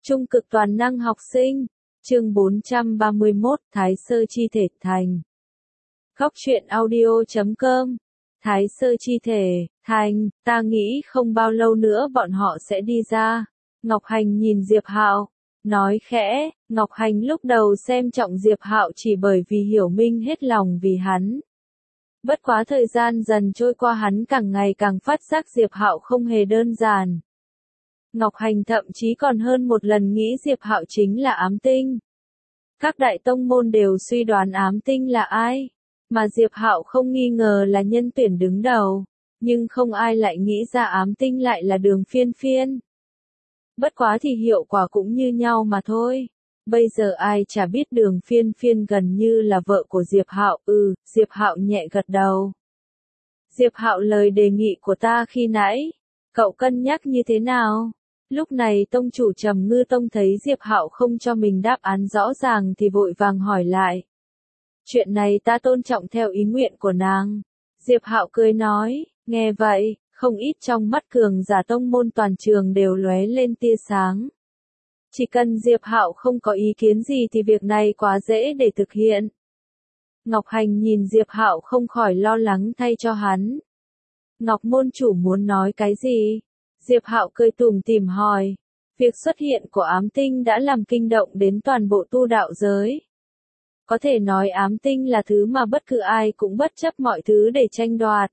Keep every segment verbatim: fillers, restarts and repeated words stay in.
Trung cực toàn năng học sinh, chương bốn trăm ba mươi mốt, Thái Sơ Chi Thể thành. Góc truyện audio chấm com. Thái Sơ Chi Thể, thành, ta nghĩ không bao lâu nữa bọn họ sẽ đi ra. Ngọc Hành nhìn Diệp Hạo, nói khẽ, Ngọc Hành lúc đầu xem trọng Diệp Hạo chỉ bởi vì hiểu minh hết lòng vì hắn. Bất quá thời gian dần trôi qua hắn càng ngày càng phát giác Diệp Hạo không hề đơn giản. Ngọc Hành thậm chí còn hơn một lần nghĩ Diệp Hạo chính là ám tinh. Các đại tông môn đều suy đoán ám tinh là ai, mà Diệp Hạo không nghi ngờ là nhân tuyển đứng đầu, nhưng không ai lại nghĩ ra ám tinh lại là Đường Phiên Phiên. Bất quá thì hiệu quả cũng như nhau mà thôi. Bây giờ ai chả biết Đường Phiên Phiên gần như là vợ của Diệp Hạo, ừ, Diệp Hạo nhẹ gật đầu. Diệp Hạo lời đề nghị của ta khi nãy, cậu cân nhắc như thế nào? Lúc này tông chủ Trầm Ngư Tông thấy Diệp Hạo không cho mình đáp án rõ ràng thì vội vàng hỏi lại. Chuyện này ta tôn trọng theo ý nguyện của nàng. Diệp Hạo cười nói, nghe vậy, không ít trong mắt cường giả tông môn toàn trường đều lóe lên tia sáng. Chỉ cần Diệp Hạo không có ý kiến gì thì việc này quá dễ để thực hiện. Ngọc Hành nhìn Diệp Hạo không khỏi lo lắng thay cho hắn. Ngọc môn chủ muốn nói cái gì? Diệp Hạo cười tủm tỉm hỏi. Việc xuất hiện của ám tinh đã làm kinh động đến toàn bộ tu đạo giới. Có thể nói ám tinh là thứ mà bất cứ ai cũng bất chấp mọi thứ để tranh đoạt.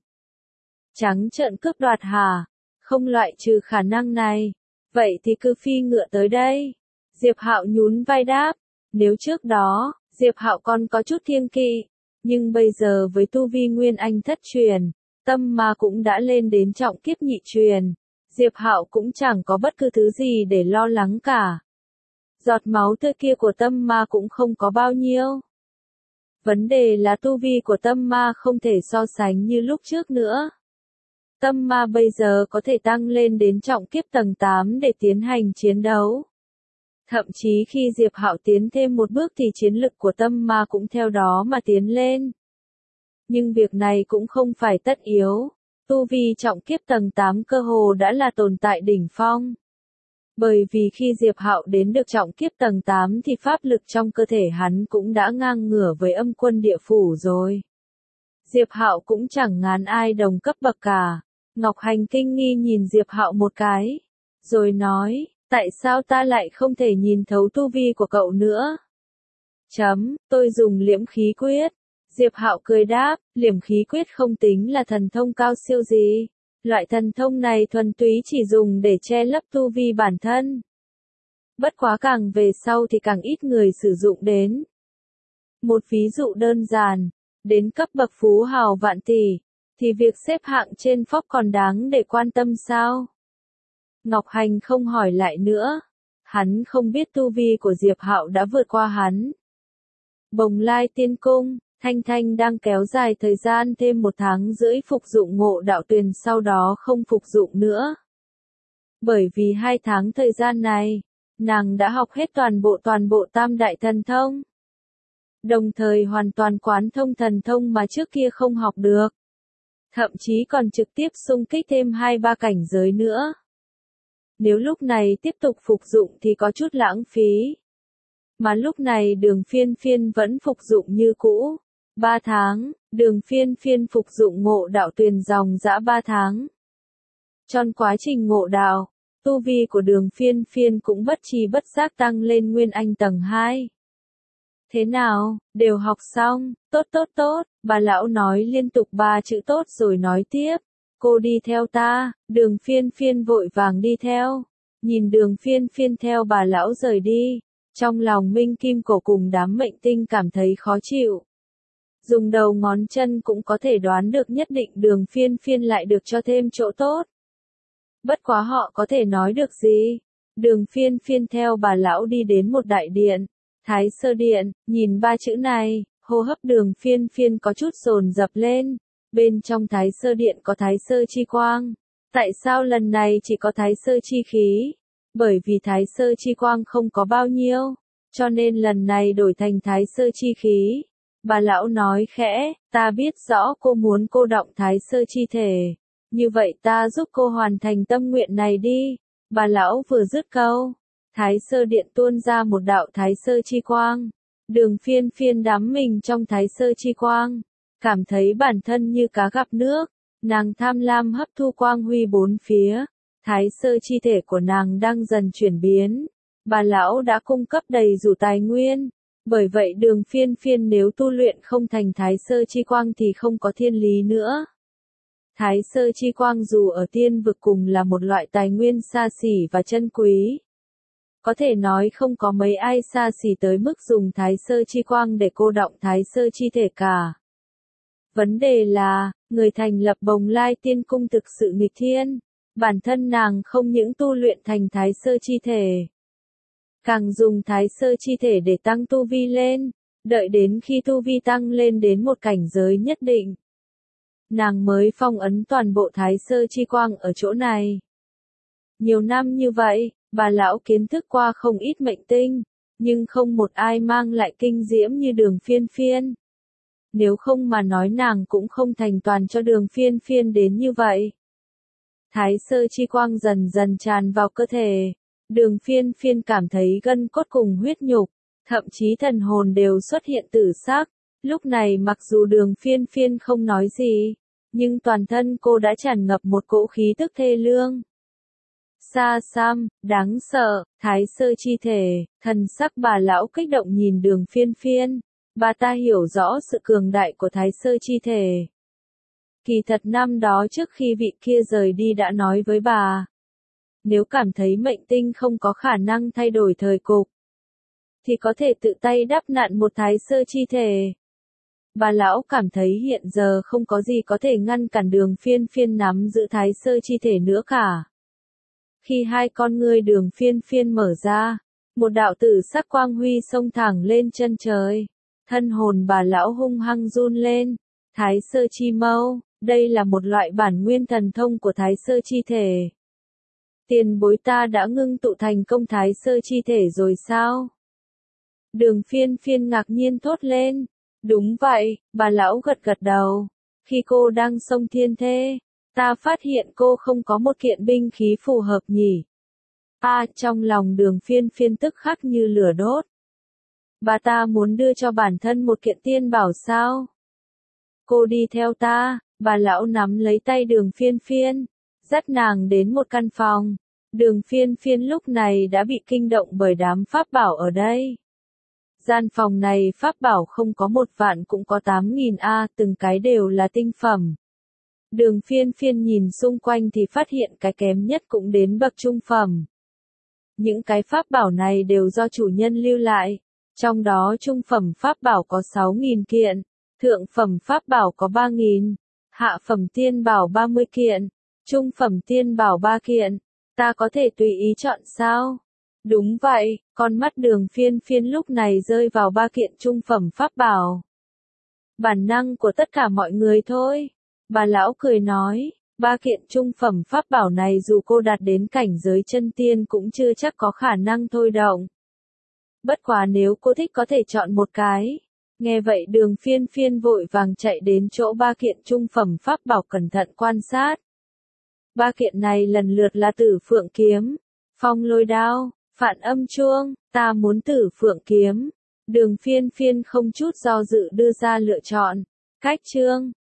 Trắng trợn cướp đoạt hả? Không loại trừ khả năng này. Vậy thì cứ phi ngựa tới đây. Diệp Hạo nhún vai đáp. Nếu trước đó, Diệp Hạo còn có chút kiêng kỵ, nhưng bây giờ với tu vi nguyên anh thất truyền, tâm ma cũng đã lên đến trọng kiếp nhị truyền. Diệp Hạo cũng chẳng có bất cứ thứ gì để lo lắng cả. Giọt máu tươi kia của tâm ma cũng không có bao nhiêu. Vấn đề là tu vi của tâm ma không thể so sánh như lúc trước nữa. Tâm ma bây giờ có thể tăng lên đến trọng kiếp tầng tám để tiến hành chiến đấu. Thậm chí khi Diệp Hạo tiến thêm một bước thì chiến lực của tâm ma cũng theo đó mà tiến lên. Nhưng việc này cũng không phải tất yếu. Tu vi trọng kiếp tầng tám cơ hồ đã là tồn tại đỉnh phong. Bởi vì khi Diệp Hạo đến được trọng kiếp tầng tám thì pháp lực trong cơ thể hắn cũng đã ngang ngửa với âm quân địa phủ rồi. Diệp Hạo cũng chẳng ngán ai đồng cấp bậc cả. Ngọc Hành kinh nghi nhìn Diệp Hạo một cái, rồi nói, tại sao ta lại không thể nhìn thấu tu vi của cậu nữa? Chấm, tôi dùng liễm khí quyết. Diệp Hạo cười đáp, liễm khí quyết không tính là thần thông cao siêu gì. Loại thần thông này thuần túy chỉ dùng để che lấp tu vi bản thân. Bất quá càng về sau thì càng ít người sử dụng đến. Một ví dụ đơn giản, đến cấp bậc phú hào vạn tỷ, thì việc xếp hạng trên phóc còn đáng để quan tâm sao? Ngọc Hành không hỏi lại nữa. Hắn không biết tu vi của Diệp Hạo đã vượt qua hắn. Bồng Lai Tiên Cung, Thanh Thanh đang kéo dài thời gian thêm một tháng rưỡi phục dụng Ngộ Đạo Tuyền, sau đó không phục dụng nữa. Bởi vì hai tháng thời gian này, nàng đã học hết toàn bộ toàn bộ tam đại thần thông. Đồng thời hoàn toàn quán thông thần thông mà trước kia không học được. Thậm chí còn trực tiếp xung kích thêm hai ba cảnh giới nữa. Nếu lúc này tiếp tục phục dụng thì có chút lãng phí. Mà lúc này Đường Phiên Phiên vẫn phục dụng như cũ. Ba tháng, Đường Phiên Phiên phục dụng Ngộ Đạo Tuyền dòng dã ba tháng. Trong quá trình ngộ đạo, tu vi của Đường Phiên Phiên cũng bất tri bất giác tăng lên nguyên anh tầng hai. Thế nào, đều học xong, tốt tốt tốt, bà lão nói liên tục ba chữ tốt rồi nói tiếp. Cô đi theo ta, Đường Phiên Phiên vội vàng đi theo. Nhìn Đường Phiên Phiên theo bà lão rời đi, trong lòng Minh Kim Cổ cùng đám mệnh tinh cảm thấy khó chịu. Dùng đầu ngón chân cũng có thể đoán được nhất định Đường Phiên Phiên lại được cho thêm chỗ tốt. Bất quá họ có thể nói được gì? Đường Phiên Phiên theo bà lão đi đến một đại điện, Thái Sơ Điện, nhìn ba chữ này, hô hấp Đường Phiên Phiên có chút dồn dập lên. Bên trong Thái Sơ Điện có Thái Sơ Chi Quang. Tại sao lần này chỉ có Thái Sơ Chi Khí? Bởi vì Thái Sơ Chi Quang không có bao nhiêu, cho nên lần này đổi thành Thái Sơ Chi Khí. Bà lão nói khẽ, ta biết rõ cô muốn cô động Thái Sơ Chi Thể. Như vậy ta giúp cô hoàn thành tâm nguyện này đi. Bà lão vừa dứt câu, Thái Sơ Điện tuôn ra một đạo Thái Sơ chi quang. Đường Phiên Phiên đắm mình trong Thái Sơ chi quang, cảm thấy bản thân như cá gặp nước, nàng tham lam hấp thu quang huy bốn phía. Thái Sơ chi thể của nàng đang dần chuyển biến. Bà lão đã cung cấp đầy đủ tài nguyên, bởi vậy Đường Phiên Phiên nếu tu luyện không thành Thái Sơ chi quang thì không có thiên lý nữa. Thái Sơ chi quang dù ở tiên vực cùng là một loại tài nguyên xa xỉ và chân quý. Có thể nói không có mấy ai xa xỉ tới mức dùng Thái Sơ chi quang để cô đọng Thái Sơ chi thể cả. Vấn đề là, người thành lập Bồng Lai Tiên Cung thực sự nghịch thiên, bản thân nàng không những tu luyện thành Thái Sơ chi thể, càng dùng Thái Sơ chi thể để tăng tu vi lên, đợi đến khi tu vi tăng lên đến một cảnh giới nhất định, nàng mới phong ấn toàn bộ Thái Sơ chi quang ở chỗ này. Nhiều năm như vậy, bà lão kiến thức qua không ít mệnh tinh, nhưng không một ai mang lại kinh diễm như Đường Phiên Phiên. Nếu không mà nói nàng cũng không thành toàn cho Đường Phiên Phiên đến như vậy. Thái Sơ chi quang dần dần tràn vào cơ thể. Đường Phiên Phiên cảm thấy gân cốt cùng huyết nhục, thậm chí thần hồn đều xuất hiện tử sắc. Lúc này mặc dù Đường Phiên Phiên không nói gì, nhưng toàn thân cô đã tràn ngập một cỗ khí tức thê lương. Xa xăm, đáng sợ, Thái Sơ chi thể, thần sắc bà lão kích động nhìn Đường Phiên Phiên. Bà ta hiểu rõ sự cường đại của Thái Sơ chi thể. Kỳ thật năm đó trước khi vị kia rời đi đã nói với bà, nếu cảm thấy mệnh tinh không có khả năng thay đổi thời cục, thì có thể tự tay đắp nặn một Thái Sơ chi thể. Bà lão cảm thấy hiện giờ không có gì có thể ngăn cản Đường Phiên Phiên nắm giữ Thái Sơ chi thể nữa cả. Khi hai con ngươi Đường Phiên Phiên mở ra, một đạo tử sắc quang huy xông thẳng lên chân trời. Thân hồn bà lão hung hăng run lên. Thái Sơ chi mâu, đây là một loại bản nguyên thần thông của Thái Sơ chi thể. Tiền bối ta đã ngưng tụ thành công Thái Sơ chi thể rồi sao? Đường Phiên Phiên ngạc nhiên thốt lên. Đúng vậy, bà lão gật gật đầu. Khi cô đang xông thiên thê, ta phát hiện cô không có một kiện binh khí phù hợp nhỉ. À, trong lòng Đường Phiên Phiên tức khắc như lửa đốt. Bà ta muốn đưa cho bản thân một kiện tiên bảo sao? Cô đi theo ta, bà lão nắm lấy tay Đường Phiên Phiên, dắt nàng đến một căn phòng. Đường Phiên Phiên lúc này đã bị kinh động bởi đám pháp bảo ở đây. Gian phòng này pháp bảo không có một vạn cũng có tám nghìn a, từng cái đều là tinh phẩm. Đường Phiên Phiên nhìn xung quanh thì phát hiện cái kém nhất cũng đến bậc trung phẩm. Những cái pháp bảo này đều do chủ nhân lưu lại. Trong đó trung phẩm pháp bảo có sáu nghìn kiện, thượng phẩm pháp bảo có ba nghìn, hạ phẩm tiên bảo ba mươi kiện, trung phẩm tiên bảo ba kiện. Ta có thể tùy ý chọn sao? Đúng vậy, con mắt Đường Phiên Phiên lúc này rơi vào ba kiện trung phẩm pháp bảo. Bản năng của tất cả mọi người thôi. Bà lão cười nói, ba kiện trung phẩm pháp bảo này dù cô đạt đến cảnh giới chân tiên cũng chưa chắc có khả năng thôi động. Bất quá nếu cô thích có thể chọn một cái. Nghe vậy Đường Phiên Phiên vội vàng chạy đến chỗ ba kiện trung phẩm pháp bảo cẩn thận quan sát. Ba kiện này lần lượt là Tử Phượng Kiếm, Phong Lôi Đao, Phạn Âm Chuông. Ta muốn Tử Phượng Kiếm. Đường Phiên Phiên không chút do dự đưa ra lựa chọn. Cách chương